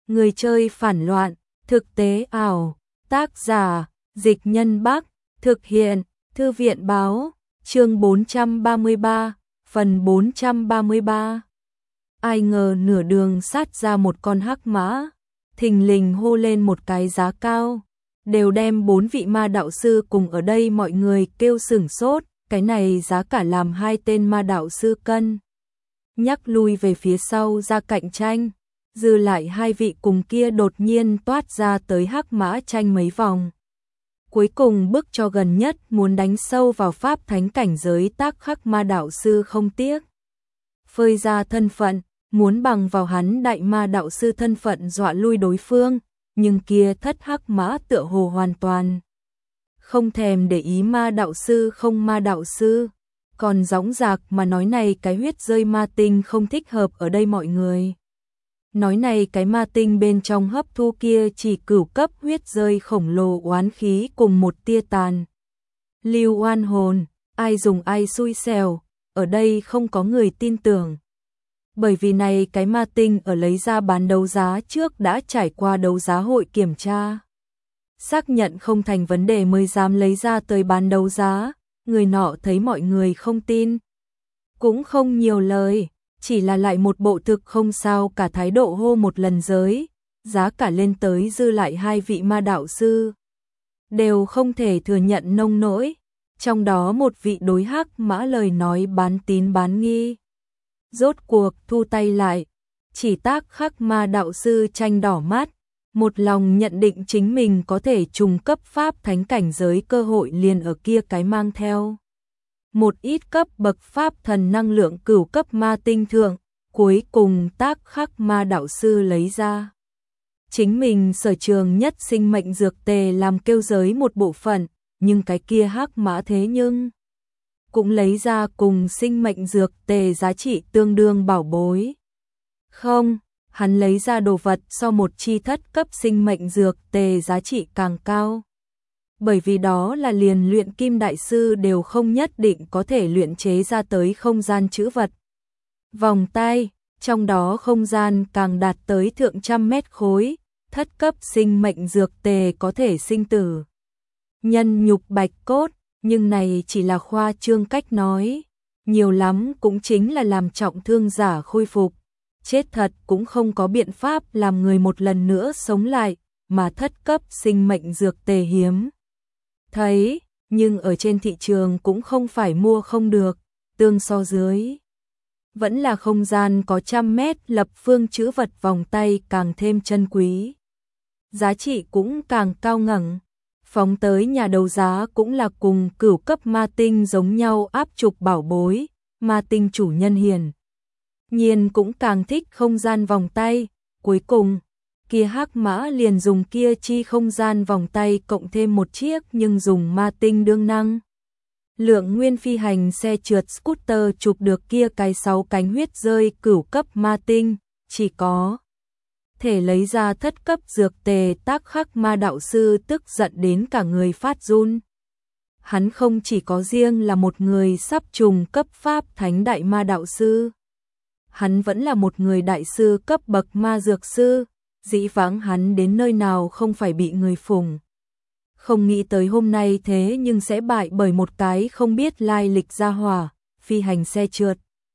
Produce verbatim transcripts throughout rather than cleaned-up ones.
Người chơi phản loạn, thực tế ảo, tác giả, Dịch Nhân Bắc, thực hiện, Thư viện báo, chương bốn trăm ba mươi ba, phần bốn trăm ba mươi ba. Ai ngờ nửa đường sát ra một con hắc mã, thình lình hô lên một cái giá cao, đều đem bốn vị ma đạo sư cùng ở đây mọi người kêu sửng sốt, cái này giá cả làm hai tên ma đạo sư cân nhắc lui về phía sau ra cạnh tranh. Dư lại hai vị cùng kia đột nhiên toát ra tới hắc mã tranh mấy vòng. Cuối cùng bước cho gần nhất muốn đánh sâu vào pháp thánh cảnh giới tác khắc ma đạo sư không tiếc phơi ra thân phận, muốn bằng vào hắn đại ma đạo sư thân phận dọa lui đối phương, nhưng kia thất hắc mã tựa hồ hoàn toàn không thèm để ý ma đạo sư không ma đạo sư, còn dõng dạc mà nói này cái huyết rơi ma tinh không thích hợp ở đây mọi người. Nói này cái ma tinh bên trong hấp thu kia chỉ cửu cấp huyết rơi khổng lồ oán khí cùng một tia tàn lưu oan hồn, ai dùng ai xui xẻo, ở đây không có người tin tưởng. Bởi vì này cái ma tinh ở lấy ra bán đấu giá trước đã trải qua đấu giá hội kiểm tra, xác nhận không thành vấn đề mới dám lấy ra tới bán đấu giá. Người nọ thấy mọi người không tin, cũng không nhiều lời, chỉ là lại một bộ thực không sao cả thái độ hô một lần giới, giá cả lên tới dư lại hai vị ma đạo sư. Đều không thể thừa nhận nông nỗi, trong đó một vị đối hắc mã lời nói bán tín bán nghi. Rốt cuộc thu tay lại, chỉ tác khắc ma đạo sư tranh đỏ mắt, một lòng nhận định chính mình có thể trùng cấp pháp thánh cảnh giới cơ hội liền ở kia cái mang theo. Một ít cấp bậc pháp thần năng lượng cửu cấp ma tinh thượng, cuối cùng tác khắc ma đạo sư lấy ra. Chính mình sở trường nhất sinh mệnh dược tề làm kêu giới một bộ phận, nhưng cái kia hắc mã thế nhưng cũng lấy ra cùng sinh mệnh dược tề giá trị tương đương bảo bối. Không, hắn lấy ra đồ vật so một chi thất cấp sinh mệnh dược tề giá trị càng cao. Bởi vì đó là liền luyện kim đại sư đều không nhất định có thể luyện chế ra tới không gian chữ vật. Vòng tay, trong đó không gian càng đạt tới thượng trăm mét khối, thất cấp sinh mệnh dược tề có thể sinh tử nhân nhục bạch cốt, nhưng này chỉ là khoa trương cách nói, nhiều lắm cũng chính là làm trọng thương giả khôi phục, chết thật cũng không có biện pháp làm người một lần nữa sống lại, mà thất cấp sinh mệnh dược tề hiếm thấy, nhưng ở trên thị trường cũng không phải mua không được, tương so dưới. Vẫn là không gian có trăm mét lập phương chữ vật vòng tay càng thêm chân quý. Giá trị cũng càng cao ngẩng. Phóng tới nhà đấu giá cũng là cùng cửu cấp ma tinh giống nhau áp trục bảo bối, ma tinh chủ nhân hiền nhiên cũng càng thích không gian vòng tay. Cuối cùng, kia hắc mã liền dùng kia chi không gian vòng tay cộng thêm một chiếc nhưng dùng ma tinh đương năng. Lượng nguyên phi hành xe trượt scooter chụp được kia cái sáu cánh huyết rơi cửu cấp ma tinh, chỉ có thể lấy ra thất cấp dược tề tác khắc ma đạo sư tức giận đến cả người phát run. Hắn không chỉ có riêng là một người sắp trùng cấp pháp thánh đại ma đạo sư, hắn vẫn là một người đại sư cấp bậc ma dược sư, dĩ vãng hắn đến nơi nào không phải bị người phụng. Không nghĩ tới hôm nay thế nhưng sẽ bại bởi một cái không biết lai lịch gia hỏa, phi hành xe trượt.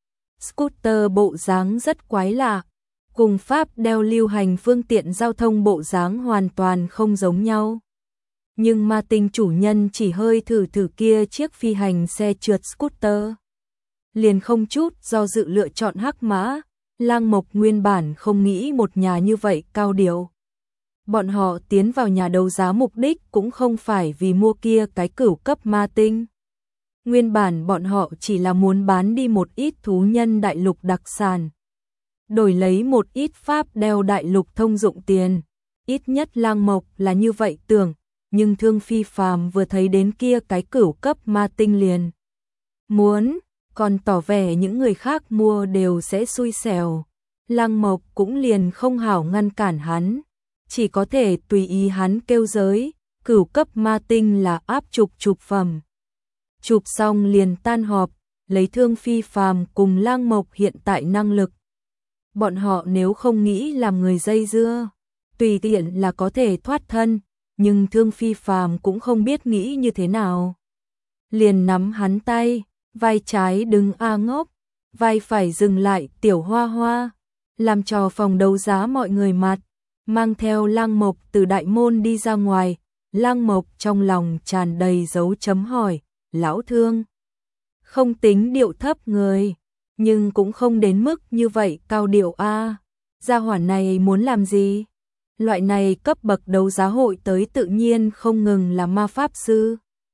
Scooter bộ dáng rất quái lạ, cùng pháp đeo lưu hành phương tiện giao thông bộ dáng hoàn toàn không giống nhau. Nhưng ma tinh chủ nhân chỉ hơi thử thử kia chiếc phi hành xe trượt scooter, liền không chút do dự lựa chọn hắc mã. Lang Mộc nguyên bản không nghĩ một nhà như vậy cao điệu. Bọn họ tiến vào nhà đấu giá mục đích cũng không phải vì mua kia cái cửu cấp ma tinh. Nguyên bản bọn họ chỉ là muốn bán đi một ít thú nhân đại lục đặc sản, đổi lấy một ít pháp đeo đại lục thông dụng tiền. Ít nhất Lang Mộc là như vậy tưởng, nhưng Thương Phi Phàm vừa thấy đến kia cái cửu cấp ma tinh liền muốn, còn tỏ vẻ những người khác mua đều sẽ xui xẻo. Lang Mộc cũng liền không hảo ngăn cản hắn, chỉ có thể tùy ý hắn kêu giới, cửu cấp ma tinh là áp trục chụp phẩm. Chụp xong liền tan họp, lấy Thương Phi Phàm cùng Lang Mộc hiện tại năng lực. Bọn họ nếu không nghĩ làm người dây dưa, tùy tiện là có thể thoát thân, nhưng Thương Phi Phàm cũng không biết nghĩ như thế nào. Liền nắm hắn tay, vai trái đứng a ngốc, vai phải dừng lại Tiểu Hoa Hoa, làm trò phòng đấu giá mọi người mặt, mang theo Lăng Mộc từ đại môn đi ra ngoài. Lăng Mộc trong lòng tràn đầy dấu chấm hỏi, lão Thương không tính điệu thấp người, nhưng cũng không đến mức như vậy cao điệu a. Gia hỏa này muốn làm gì? Loại này cấp bậc đấu giá hội tới tự nhiên không ngừng là ma pháp sư,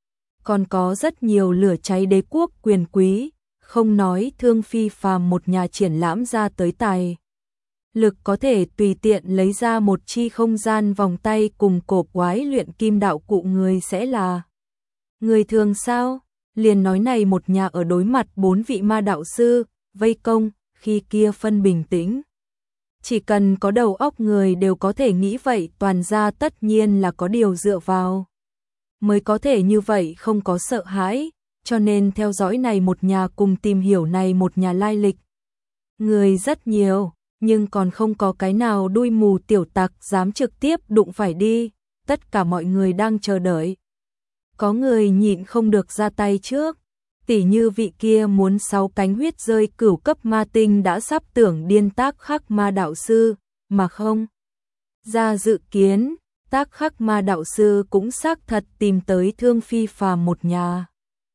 còn có rất nhiều lửa cháy đế quốc quyền quý, không nói Thương Phi Phàm một nhà triển lãm ra tới tài lực có thể tùy tiện lấy ra một chi không gian vòng tay cùng cổ quái luyện kim đạo cụ, người sẽ là người thường sao? Liền nói này một nhà ở đối mặt bốn vị ma đạo sư vây công, khi kia phân bình tĩnh. Chỉ cần có đầu óc người đều có thể nghĩ vậy, toàn ra tất nhiên là có điều dựa vào mới có thể như vậy không có sợ hãi, cho nên theo dõi này một nhà cùng tìm hiểu này một nhà lai lịch. Người rất nhiều, nhưng còn không có cái nào đuôi mù tiểu tặc dám trực tiếp đụng phải đi, tất cả mọi người đang chờ đợi. Có người nhịn không được ra tay trước, tỉ như vị kia muốn sáu cánh huyết rơi cửu cấp ma tinh đã sắp tưởng điên Tác Khắc ma đạo sư, mà không ra dự kiến, Tác Khắc ma đạo sư cũng xác thật tìm tới Thương Phi Phàm một nhà.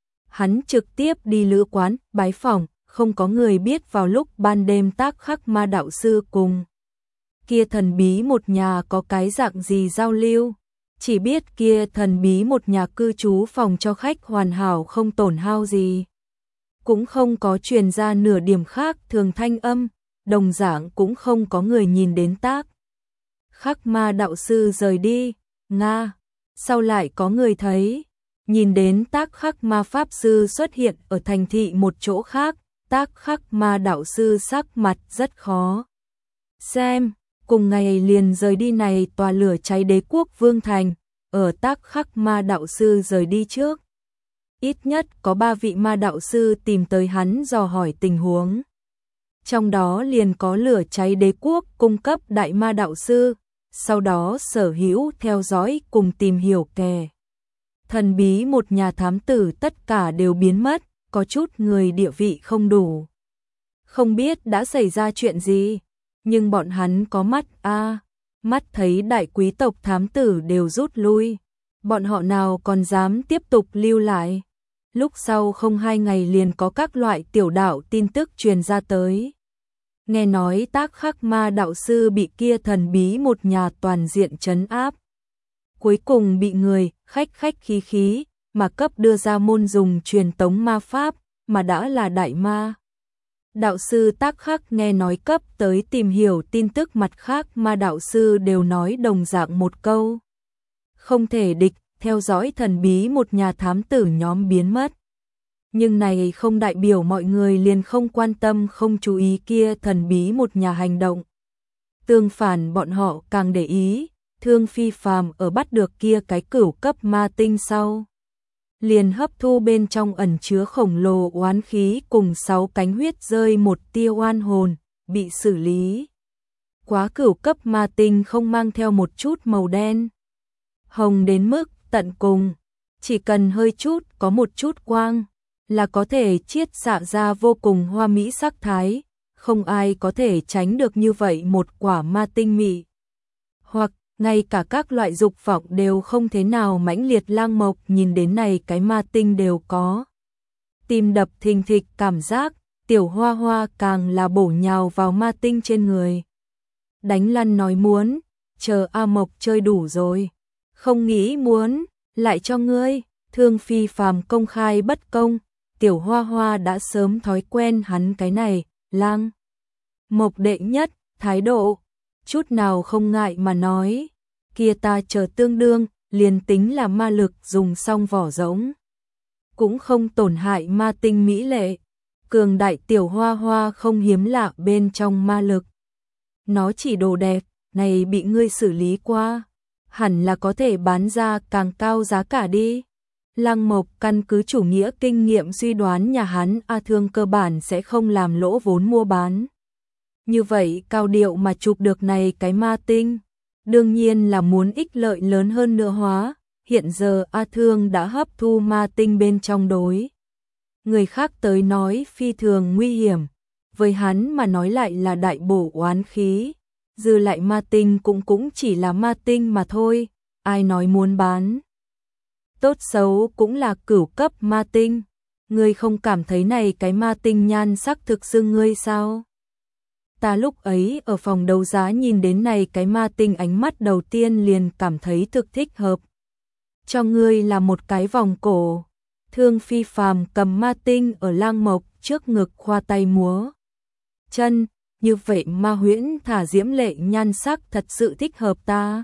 Hắn trực tiếp đi lữ quán, bái phỏng, không có người biết vào lúc ban đêm Tác Khắc ma đạo sư cùng kia thần bí một nhà có cái dạng gì giao lưu. Chỉ biết kia thần bí một nhà cư trú phòng cho khách hoàn hảo không tổn hao gì. Cũng không có truyền ra nửa điểm khác thường thanh âm, đồng dạng cũng không có người nhìn đến Tác Khắc ma đạo sư rời đi. Nga, sau lại có người thấy, nhìn đến Tác Khắc ma pháp sư xuất hiện ở thành thị một chỗ khác, Tác Khắc ma đạo sư sắc mặt rất khó xem. Cùng ngày liền rời đi này tòa lửa cháy đế quốc vương thành, ở Tác Khắc ma đạo sư rời đi trước. Ít nhất có ba vị ma đạo sư tìm tới hắn dò hỏi tình huống. Trong đó liền có lửa cháy đế quốc cung cấp đại ma đạo sư, sau đó sở hữu theo dõi cùng tìm hiểu kẻ thần bí một nhà thám tử tất cả đều biến mất, có chút người địa vị không đủ. Không biết đã xảy ra chuyện gì. Nhưng bọn hắn có mắt a, à, mắt thấy đại quý tộc thám tử đều rút lui, bọn họ nào còn dám tiếp tục lưu lại. Lúc sau không hai ngày liền có các loại tiểu đạo tin tức truyền ra tới. Nghe nói Tác Khắc ma đạo sư bị kia thần bí một nhà toàn diện trấn áp. Cuối cùng bị người khách khách khí khí mà cấp đưa ra môn dùng truyền tống ma pháp, mà đã là đại ma đạo sư Tác Khắc nghe nói cấp tới tìm hiểu tin tức mặt khác ma đạo sư đều nói đồng dạng một câu. Không thể địch, theo dõi thần bí một nhà thám tử nhóm biến mất. Nhưng này không đại biểu mọi người liền không quan tâm không chú ý kia thần bí một nhà hành động. Tương phản bọn họ càng để ý, Thương Phi Phàm ở bắt được kia cái cửu cấp ma tinh sau. Liền hấp thu bên trong ẩn chứa khổng lồ oán khí cùng sáu cánh huyết rơi một tia oan hồn, bị xử lý. Quá cửu cấp ma tinh không mang theo một chút màu đen. Hồng đến mức tận cùng, chỉ cần hơi chút có một chút quang, là có thể chiết xạ ra vô cùng hoa mỹ sắc thái, không ai có thể tránh được như vậy một quả ma tinh mị. Hoặc ngay cả các loại dục vọng đều không thế nào mãnh liệt. Lang Mộc nhìn đến này cái ma tinh đều có tim đập thình thịch cảm giác, Tiểu Hoa Hoa càng là bổ nhào vào ma tinh trên người. Đánh lăn nói muốn, chờ A Mộc chơi đủ rồi, không nghĩ muốn, lại cho ngươi. Thương Phi Phàm công khai bất công, Tiểu Hoa Hoa đã sớm thói quen hắn cái này. Lang Mộc đệ nhất, thái độ chút nào không ngại mà nói, kia ta chờ tương đương, liền tính là ma lực dùng xong vỏ rỗng, cũng không tổn hại ma tinh mỹ lệ. Cường đại Tiểu Hoa Hoa không hiếm lạ bên trong ma lực. Nó chỉ đồ đẹp, này bị ngươi xử lý qua, hẳn là có thể bán ra càng cao giá cả đi. Lăng Mộc căn cứ chủ nghĩa kinh nghiệm suy đoán nhà hắn A Thương cơ bản sẽ không làm lỗ vốn mua bán. Như vậy cao điệu mà chụp được này cái ma tinh, đương nhiên là muốn ích lợi lớn hơn nữa hóa, hiện giờ A Thương đã hấp thu ma tinh bên trong đối. Người khác tới nói phi thường nguy hiểm, với hắn mà nói lại là đại bổ oán khí, dư lại ma tinh cũng cũng chỉ là ma tinh mà thôi, ai nói muốn bán. Tốt xấu cũng là cửu cấp ma tinh, ngươi không cảm thấy này cái ma tinh nhan sắc thực sự ngươi sao? Ta lúc ấy ở phòng đấu giá nhìn đến này cái ma tinh ánh mắt đầu tiên liền cảm thấy thực thích hợp. Cho ngươi là một cái vòng cổ. Thương Phi Phàm cầm ma tinh ở Lang Mộc trước ngực khoa tay múa chân, như vậy ma huyễn thả diễm lệ nhan sắc thật sự thích hợp ta.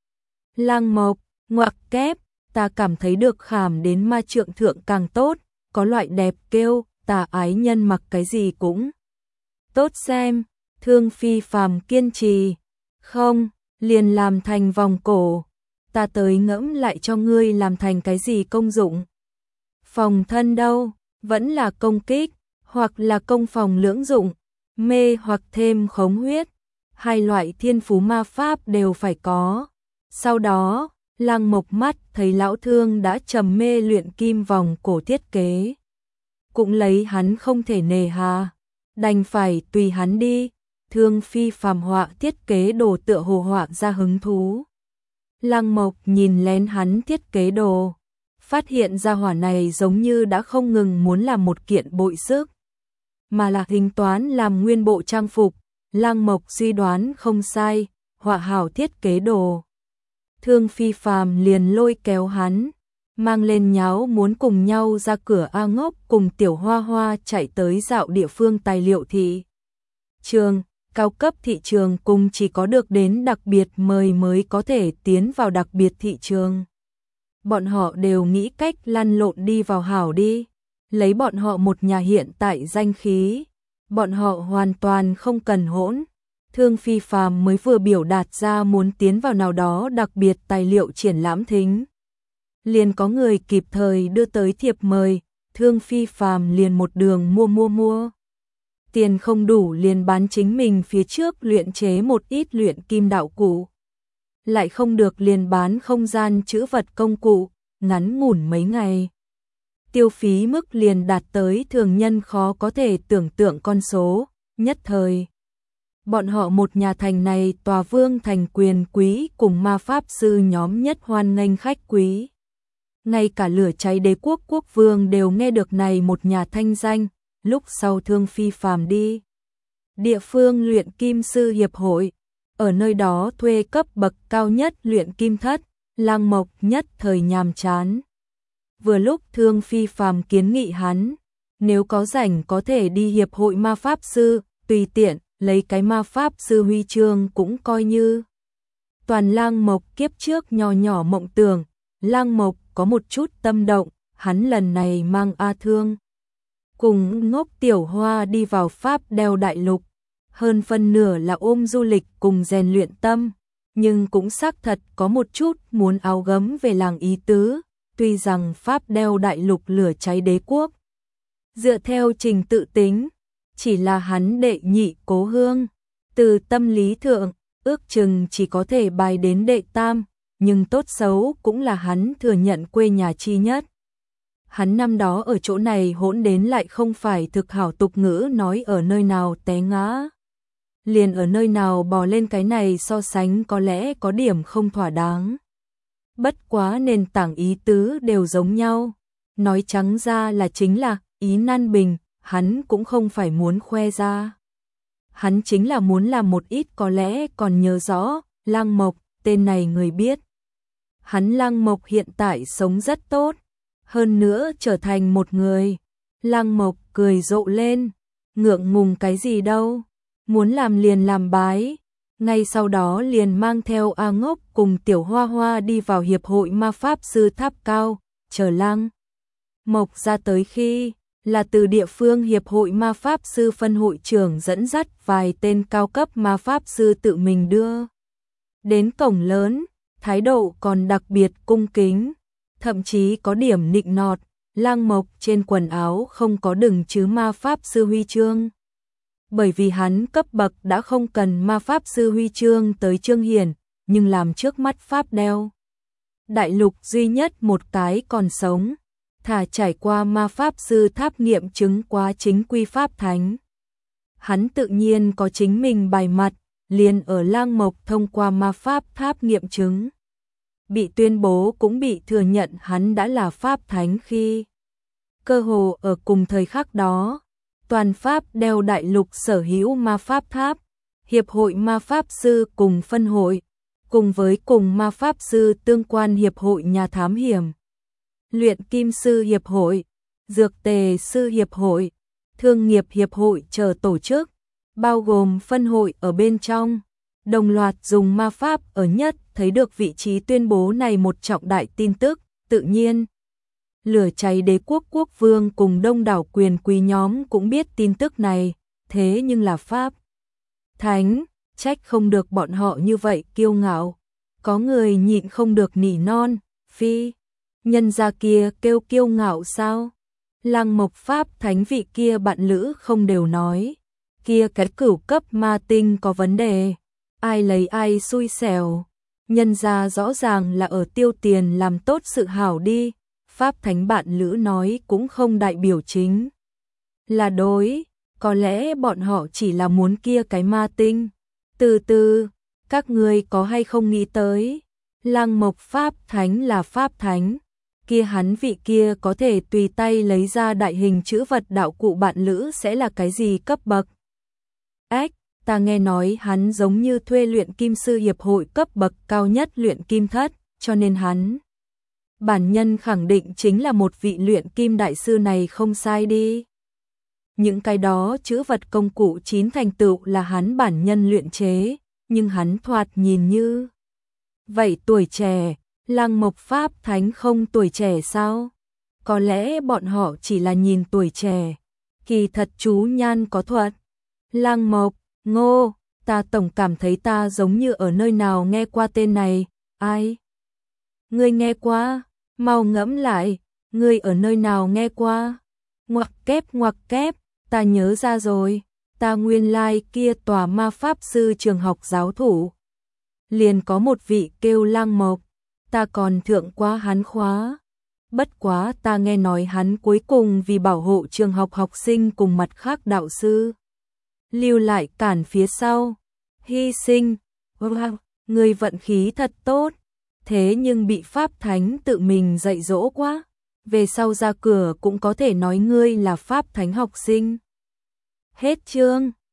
Lang Mộc, ngoặc kép, ta cảm thấy được khảm đến ma trượng thượng càng tốt, có loại đẹp kêu, ta ái nhân mặc cái gì cũng tốt xem. Thương Phi Phàm kiên trì, không, liền làm thành vòng cổ, ta tới ngẫm lại cho ngươi làm thành cái gì công dụng. Phòng thân đâu, vẫn là công kích, hoặc là công phòng lưỡng dụng, mê hoặc thêm khống huyết, hai loại thiên phú ma pháp đều phải có. Sau đó, Lang Mộc mắt thấy lão Thương đã trầm mê luyện kim vòng cổ thiết kế, cũng lấy hắn không thể nề hà, đành phải tùy hắn đi. Thương Phi Phàm họa thiết kế đồ tựa hồ họa ra hứng thú. Lang Mộc nhìn lén hắn thiết kế đồ, phát hiện ra hỏa này giống như đã không ngừng muốn làm một kiện bội sức, mà là tính toán làm nguyên bộ trang phục. Lang Mộc suy đoán không sai, họa hảo thiết kế đồ. Thương Phi Phàm liền lôi kéo hắn, mang lên nháo muốn cùng nhau ra cửa A Ngốc cùng Tiểu Hoa Hoa chạy tới dạo địa phương tài liệu thị trường. Cao cấp thị trường cùng chỉ có được đến đặc biệt mời mới có thể tiến vào đặc biệt thị trường. Bọn họ đều nghĩ cách lăn lộn đi vào hảo đi, lấy bọn họ một nhà hiện tại danh khí, bọn họ hoàn toàn không cần hỗn. Thương Phi Phàm mới vừa biểu đạt ra muốn tiến vào nào đó đặc biệt tài liệu triển lãm thính, liền có người kịp thời đưa tới thiệp mời. Thương Phi Phàm liền một đường mua mua mua. Tiền không đủ liền bán chính mình phía trước luyện chế một ít luyện kim đạo cụ, lại không được liền bán không gian trữ vật công cụ, ngắn ngủn mấy ngày. Tiêu phí mức liền đạt tới thường nhân khó có thể tưởng tượng con số, nhất thời. Bọn họ một nhà thành này tòa vương thành quyền quý cùng ma pháp sư nhóm nhất hoan nghênh khách quý. Ngay cả lửa cháy đế quốc quốc vương đều nghe được này một nhà thanh danh. Lúc sau Thương Phi Phàm đi địa phương luyện kim sư hiệp hội, ở nơi đó thuê cấp bậc cao nhất luyện kim thất. Lang Mộc nhất thời nhàm chán. Vừa lúc Thương Phi Phàm kiến nghị hắn, nếu có rảnh có thể đi hiệp hội ma pháp sư, tùy tiện lấy cái ma pháp sư huy chương cũng coi như. Toàn Lang Mộc kiếp trước nhỏ nhỏ mộng tưởng, Lang Mộc có một chút tâm động, hắn lần này mang A Thương cùng Ngốc Tiểu Hoa đi vào Pháp đeo đại lục, hơn phân nửa là ôm du lịch cùng rèn luyện tâm, nhưng cũng xác thật có một chút muốn áo gấm về làng ý tứ. Tuy rằng Pháp đeo đại lục lửa cháy đế quốc, dựa theo trình tự tính, chỉ là hắn đệ nhị cố hương, từ tâm lý thượng, ước chừng chỉ có thể bài đến đệ tam, nhưng tốt xấu cũng là hắn thừa nhận quê nhà chi nhất. Hắn năm đó ở chỗ này hỗn đến lại không phải thực hảo, tục ngữ nói ở nơi nào té ngã, liền ở nơi nào bò lên, cái này so sánh có lẽ có điểm không thỏa đáng. Bất quá nền tảng ý tứ đều giống nhau, nói trắng ra là chính là ý nan bình, hắn cũng không phải muốn khoe ra. Hắn chính là muốn làm một ít có lẽ còn nhớ rõ, Lang Mộc, tên này người biết. Hắn Lang Mộc hiện tại sống rất tốt, hơn nữa trở thành một người. Lang Mộc cười rộ lên, ngượng ngùng cái gì đâu, muốn làm liền làm bái. Ngay sau đó liền mang theo A Ngốc cùng Tiểu Hoa Hoa đi vào hiệp hội ma pháp sư tháp cao, chờ Lang Mộc ra tới khi, là từ địa phương hiệp hội ma pháp sư phân hội trưởng dẫn dắt vài tên cao cấp ma pháp sư tự mình đưa đến cổng lớn, thái độ còn đặc biệt cung kính, thậm chí có điểm nịnh nọt. Lang Mộc trên quần áo không có đừng chứ ma pháp sư huy chương, bởi vì hắn cấp bậc đã không cần ma pháp sư huy chương tới chương hiển, nhưng làm trước mắt Pháp đeo đại lục duy nhất một cái còn sống, thà trải qua ma pháp sư tháp nghiệm chứng quá chính quy pháp thánh. Hắn tự nhiên có chính mình bài mặt, liền ở Lang Mộc thông qua ma pháp tháp nghiệm chứng. Bị tuyên bố cũng bị thừa nhận hắn đã là pháp thánh khi. Cơ hồ ở cùng thời khắc đó, toàn Pháp đeo đại lục sở hữu ma pháp tháp, hiệp hội ma pháp sư cùng phân hội, cùng với cùng ma pháp sư tương quan hiệp hội nhà thám hiểm, luyện kim sư hiệp hội, dược tề sư hiệp hội, thương nghiệp hiệp hội chờ tổ chức, bao gồm phân hội ở bên trong, đồng loạt dùng ma pháp ở nhất thấy được vị trí tuyên bố này một trọng đại tin tức, tự nhiên. Lửa cháy đế quốc quốc vương cùng đông đảo quyền quý nhóm cũng biết tin tức này, thế nhưng là Pháp thánh, trách không được bọn họ như vậy kiêu ngạo. Có người nhịn không được nỉ non, phi, nhân gia kia kêu kiêu ngạo sao? Lang Mộc Pháp thánh vị kia bạn lữ không đều nói, kia cái cửu cấp ma tinh có vấn đề, ai lấy ai xui xẻo, nhân gia rõ ràng là ở tiêu tiền làm tốt sự hảo đi. Pháp thánh bạn lữ nói cũng không đại biểu chính là đối, có lẽ bọn họ chỉ là muốn kia cái ma tinh. Từ từ, các ngươi có hay không nghĩ tới, Lang Mộc Pháp thánh là Pháp thánh, kia hắn vị kia có thể tùy tay lấy ra đại hình chữ vật đạo cụ bạn lữ sẽ là cái gì cấp bậc? Ách, ta nghe nói hắn giống như thuê luyện kim sư hiệp hội cấp bậc cao nhất luyện kim thất, cho nên hắn bản nhân khẳng định chính là một vị luyện kim đại sư này không sai đi. Những cái đó chữ vật công cụ chín thành tựu là hắn bản nhân luyện chế, nhưng hắn thoạt nhìn như vậy tuổi trẻ, Lang Mộc Pháp thánh không tuổi trẻ sao? Có lẽ bọn họ chỉ là nhìn tuổi trẻ, kỳ thật chú nhan có thuật. Lang Mộc, Ngô, ta tổng cảm thấy ta giống như ở nơi nào nghe qua tên này, ai? Ngươi nghe qua, mau ngẫm lại, ngươi ở nơi nào nghe qua? Ngoặc kép ngoặc kép, ta nhớ ra rồi, ta nguyên lai like kia tòa ma pháp sư trường học giáo thủ. Liền có một vị kêu Lang Mộc, ta còn thượng qua hắn khóa. Bất quá ta nghe nói hắn cuối cùng vì bảo hộ trường học học sinh cùng mặt khác đạo sư, lưu lại cản phía sau, hy sinh. Wow, ngươi vận khí thật tốt. Thế nhưng bị Pháp thánh tự mình dạy dỗ quá, về sau ra cửa cũng có thể nói ngươi là Pháp thánh học sinh. Hết chương.